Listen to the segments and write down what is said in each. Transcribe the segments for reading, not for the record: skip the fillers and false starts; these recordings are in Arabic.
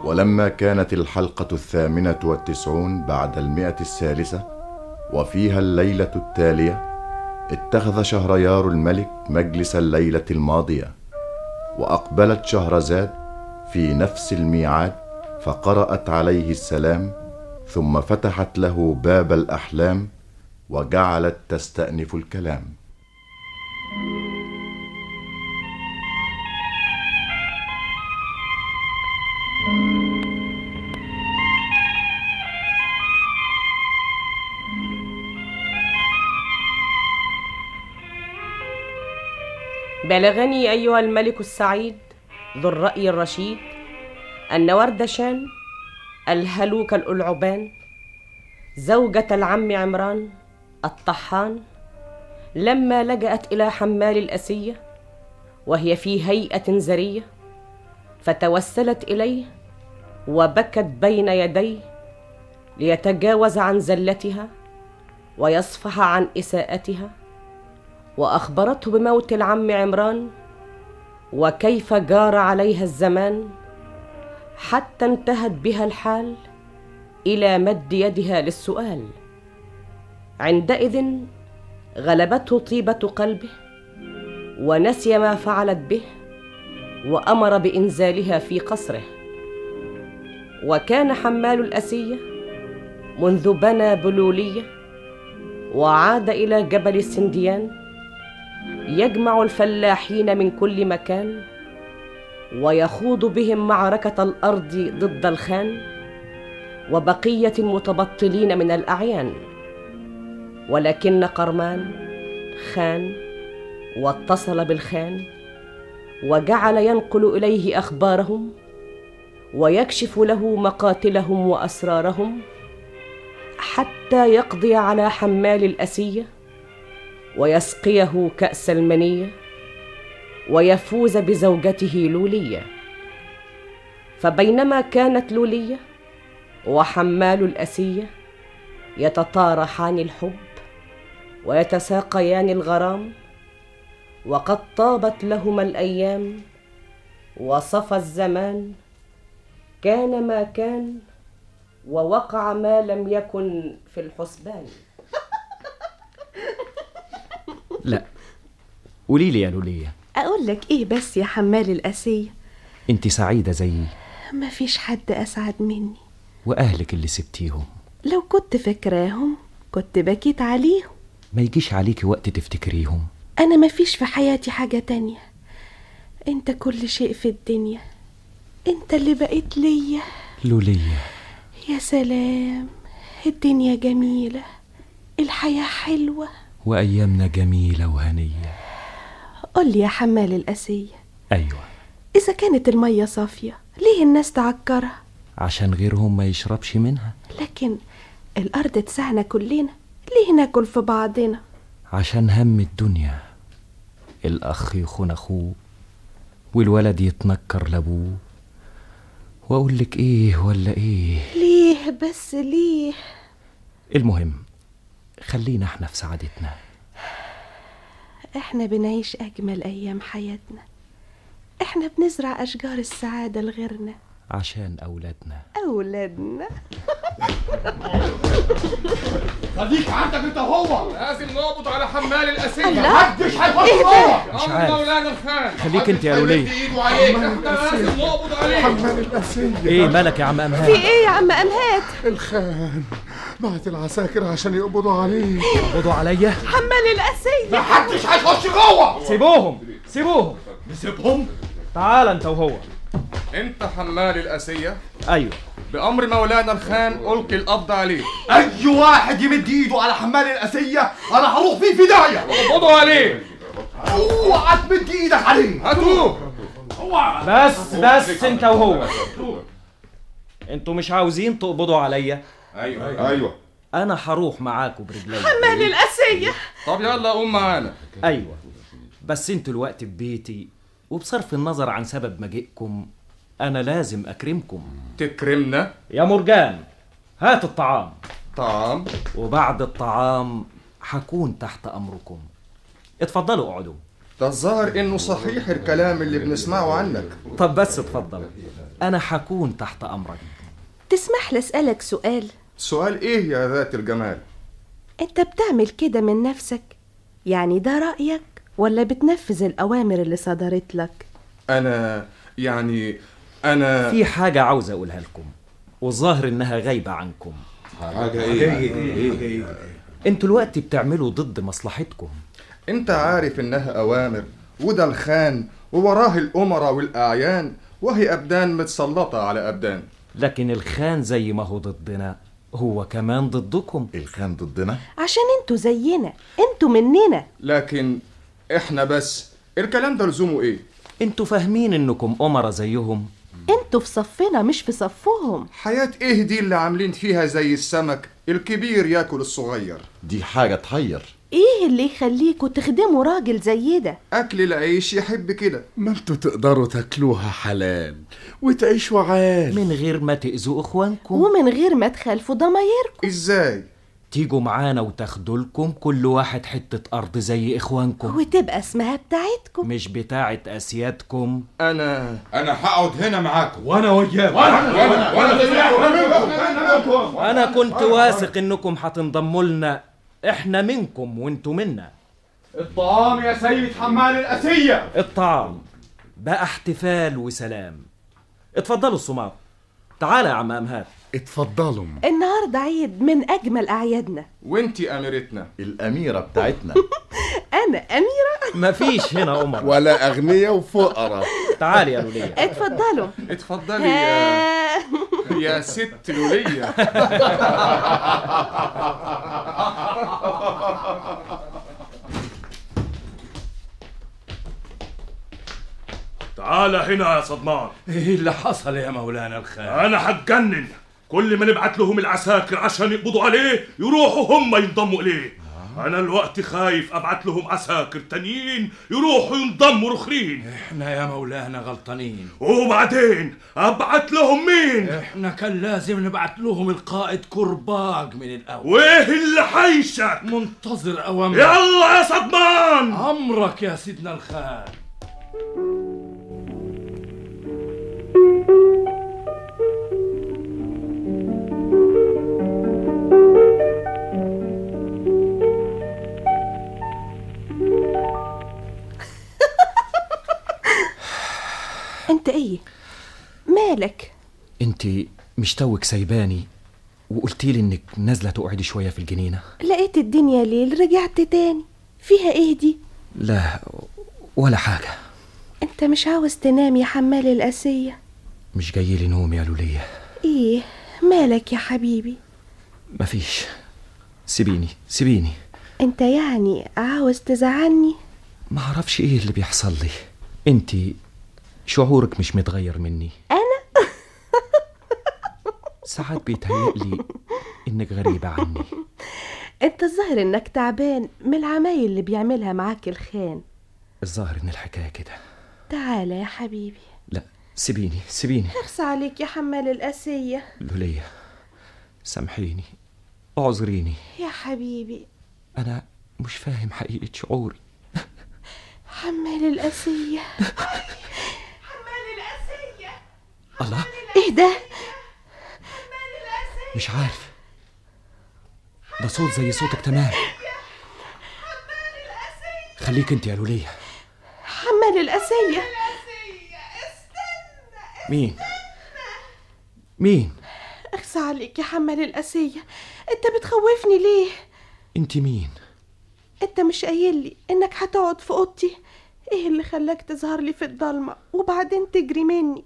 ولما كانت الحلقة 98 بعد 100 وفيها الليلة التالية، اتخذ شهريار الملك مجلس الليلة الماضية، وأقبلت شهرزاد في نفس الميعاد فقرأت عليه السلام، ثم فتحت له باب الأحلام وجعلت تستأنف الكلام. بلغني أيها الملك السعيد ذو الرأي الرشيد أن وردشان الهلوك الألعبان زوجة العم عمران الطحان لما لجأت إلى حمال الأسية وهي في هيئة زرية، فتوسلت إليه وبكت بين يديه ليتجاوز عن زلتها ويصفح عن إساءتها، وأخبرته بموت العم عمران وكيف جار عليها الزمان، حتى انتهت بها الحال إلى مد يدها للسؤال. عندئذ غلبته طيبة قلبه ونسي ما فعلت به، وأمر بإنزالها في قصره. وكان حمال الأسية منذ بنى بلولية وعاد إلى جبل السنديان يجمع الفلاحين من كل مكان ويخوض بهم معركة الأرض ضد الخان وبقية المتبطلين من الأعيان. ولكن قرمان خان واتصل بالخان وجعل ينقل إليه أخبارهم ويكشف له مقاتلهم وأسرارهم، حتى يقضي على حمال الأسية ويسقيه كأس المنية ويفوز بزوجته لولية. فبينما كانت لولية وحمال الأسية يتطارحان الحب ويتساقيان الغرام، وقد طابت لهما الأيام وصفى الزمان، كان ما كان ووقع ما لم يكن في الحسبان. لا، قولي لي يا لولية. أقول لك إيه بس يا حمال الأسية؟ أنت سعيدة زيي؟ ما فيش حد أسعد مني. وأهلك اللي سبتيهم لو كنت فاكراهم كنت بكيت عليهم. ما يجيش عليكي وقت تفتكريهم؟ أنا ما فيش في حياتي حاجة تانية، أنت كل شيء في الدنيا، أنت اللي بقيت ليا. لولية يا سلام، الدنيا جميلة، الحياة حلوة، وأيامنا جميلة وهنية. قل لي يا حمال الأسية. أيوة. إذا كانت المية صافية ليه الناس تعكرها؟ عشان غيرهم ما يشربش منها. لكن الأرض تسعنا كلنا، ليه ناكل في بعضنا؟ عشان هم الدنيا، الأخ يخون أخوه والولد يتنكر لأبوه. وأقول لك إيه ولا إيه؟ ليه بس ليه؟ المهم خلينا احنا في سعادتنا. احنا بنعيش أجمل أيام حياتنا، احنا بنزرع أشجار السعادة لغيرنا عشان أولادنا. خليك عندك انت هو. لازم نقبض على حمال الأسية. محدش هيخش جوه. مش عارف. مولانا الخان خليك انت يا لولية. لازم نقبض عليه. حمال الأسية. ايه مالك يا عم أمهات؟ في ايه يا عم أمهات؟ الخان بعت العساكر عشان يقبضوا عليه. يقبضوا عليا؟ حمال الأسية. محدش هيخش جوه. سيبوهم. نسيبهم؟ تعال انت وهو. انت حمال الأسية؟ ايوه. بأمر مولانا الخان ألقي القبض عليه. أي واحد يمد إيده على حمال الأسية أنا هروح فيه في داهية. اقبضوا عليه. اوعى تمد إيدك عليه. هاتوه. بس انت وهو. انتوا مش عاوزين تقبضوا عليا؟ ايوه. انا هروح معاكم برجلي. حمال الأسية. طب يلا قوم معانا. ايوه، بس انتوا الوقت في بيتي، وبصرف النظر عن سبب مجيئكم انا لازم اكرمكم. تكرمنا؟ يا مرجان هات الطعام. طعام؟ وبعد الطعام حكون تحت امركم. اتفضلوا اقعدوا. ده الظاهر انه صحيح الكلام اللي بنسمعه عنك. طب بس اتفضل، انا حكون تحت امرك. تسمح لي اسألك سؤال؟ سؤال ايه يا ذات الجمال؟ انت بتعمل كده من نفسك؟ يعني ده رأيك ولا بتنفذ الأوامر اللي صدرت لك؟ انا في حاجة عاوز اقولها لكم، والظاهر انها غايبة عنكم. حاجة ايه؟ انتوا الوقت بتعملوا ضد مصلحتكم. انت عارف انها اوامر، وده الخان ووراه الامراء والاعيان، وهي ابدان متسلطة على ابدان. لكن الخان زي ما هو ضدنا هو كمان ضدكم. الخان ضدنا عشان انتوا زينا، انتوا مننا. لكن احنا بس الكلام ده لزومه ايه؟ انتوا فاهمين انكم امراء زيهم؟ انتوا في صفنا مش في صفهم. حياة ايه دي اللي عاملين فيها زي السمك الكبير ياكل الصغير؟ دي حاجة تحير. ايه اللي يخليكوا تخدموا راجل زي ده؟ اكل العيش يحب كده. ما انتوا تقدروا تاكلوها حلال وتعيشوا عال من غير ما تأذوا اخوانكم ومن غير ما تخالفوا ضمايركم. ازاي؟ تيجوا معانا وتاخدوا لكم كل واحد حتة أرض زي إخوانكم، وتبقى اسمها بتاعتكم مش بتاعة أسيادكم. انا هقعد هنا معاكم. وانا وياكم. أنا كنت واثق إنكم هتنضموا لنا، إحنا منكم وإنتوا منا. الطعام يا سيد حمال الأسية. الطعام بقى احتفال وسلام. اتفضلوا الصمام. تعالى يا عم أمهات. اتفضلوا. النهارده عيد من اجمل اعيادنا. وانتي اميرتنا. الأميرة بتاعتنا. انا اميره. مفيش هنا أمر ولا اغنياء وفقراء. تعالي يا لولية. اتفضلوا. اتفضلي يا ست لولية. تعال هنا يا صدمان. ايه اللي حصل يا مولانا الخال؟ انا هتجنن. كل ما نبعت لهم العساكر عشان يقبضوا عليه يروحوا هم ينضموا اليه. انا الوقت خايف ابعت لهم عساكر تانيين يروحوا ينضموا رخرين. احنا يا مولانا غلطانين. وبعدين ابعت لهم مين؟ احنا كان لازم نبعت لهم القائد كرباج من الاول. وايه اللي حيشك؟ منتظر اوامر. يلا يا صدمان. امرك يا سيدنا الخال. انت ايه مالك؟ انت مش توك سايباني وقلتيلي انك نازله تقعدي شويه في الجنينه؟ لقيت الدنيا ليل رجعت تاني. فيها ايه دي؟ لا ولا حاجه. انت مش عاوز تنام يا حمال الاسيه؟ مش جايلي نوم يا لولية. ايه مالك يا حبيبي؟ مفيش. سيبيني. انت يعني عاوز تزعلني؟ معرفش ايه اللي بيحصل لي. انت شعورك مش متغير مني. انا ساعات بيتهيألي انك غريبة عني. انت الظاهر انك تعبان من العمايل اللي بيعملها معاك الخان. الظاهر ان الحكاية كده. تعالى يا حبيبي. لا سيبيني. اخص عليك يا حمال الاسيه. لولية سامحيني، اعذريني يا حبيبي. انا مش فاهم حقيقة شعوري. حمال الاسيه. الله، ايه ده؟ مش عارف، ده صوت زي صوتك تمام. خليك انت يا لولية. حمال الاسيه. مين؟ اخص عليك يا حمال الاسيه، انت بتخوفني ليه؟ انت مين؟ انت مش قايل لي انك هتقعد في اوضتي؟ ايه اللي خلاك تظهر لي في الضلمه وبعدين تجري مني؟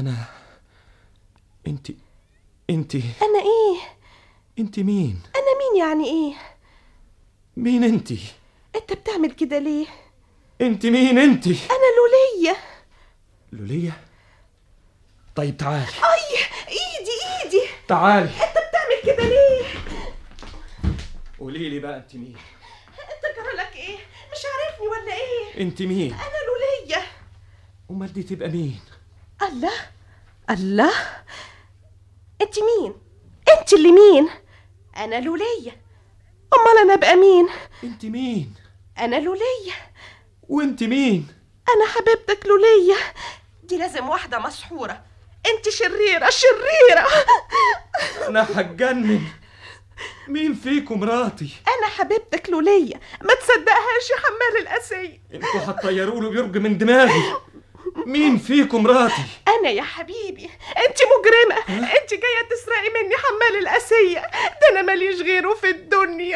انت انا ايه؟ انت مين؟ انا مين يعني ايه؟ مين انت بتعمل كده ليه؟ انت مين انت؟ انا لولية. لولية؟ طيب تعالي. اي ايدي تعالي. انت بتعمل كده ليه؟ قولي لي بقى انت مين؟ انت جرالك ايه؟ مش عارفني ولا ايه؟ انت مين؟ انا لولية. امال دي تبقى مين؟ الله انت مين؟ انت اللي مين؟ انا لولية. امال انا ابقى مين؟ انت مين؟ انا لولية. وانت مين؟ أنا حبيبتك لولية. دي لازم واحدة مسحورة. انت شريرة شريرة. انا هتجنن. مين فيكم مراتي؟ أنا حبيبتك لولية، ما تصدقهاش يا حمال الأسية. انتوا هتطيروا له بيرج من دماغي. مين فيكم مراتي؟ أنا يا حبيبي. أنت مجرمة. أنت جاية تسرقي مني حمال الأسية، ده أنا ماليش غيره في الدنيا.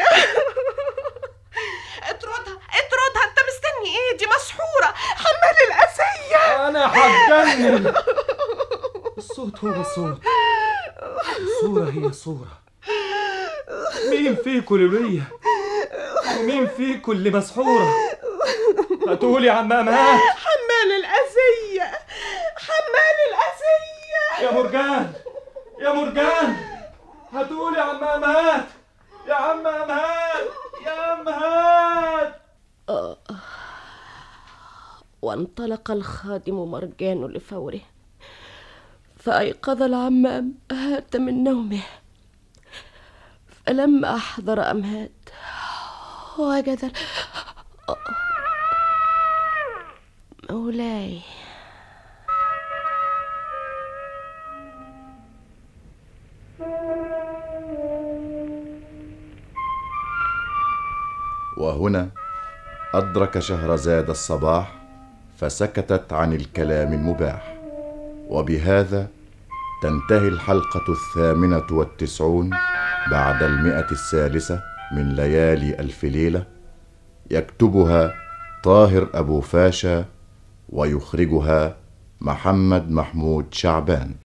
اطردها اطردها، أنت مستني إيه؟ دي مسحورة حمال الأسية. أنا هتجنن. الصوت هو الصوت، الصورة هي الصورة. مين فيكم لولية؟ ومين فيكم اللي مسحورة؟ هتقولي عمامات. حمال الأسية حمال الأسية. يا مرجان يا مرجان، هتقولي عمامات. يا عمامات يا أمهات. وانطلق الخادم مرجان لفوره، فأيقظ العمام هات من نومه. فلما أحضر أمهات وجد مولاي. وهنا أدرك شهرزاد الصباح، فسكتت عن الكلام المباح. وبهذا تنتهي الحلقة 98 بعد 100 من ليالي ألف ليلة. يكتبها طاهر أبو فاشا، ويخرجها محمد محمود شعبان.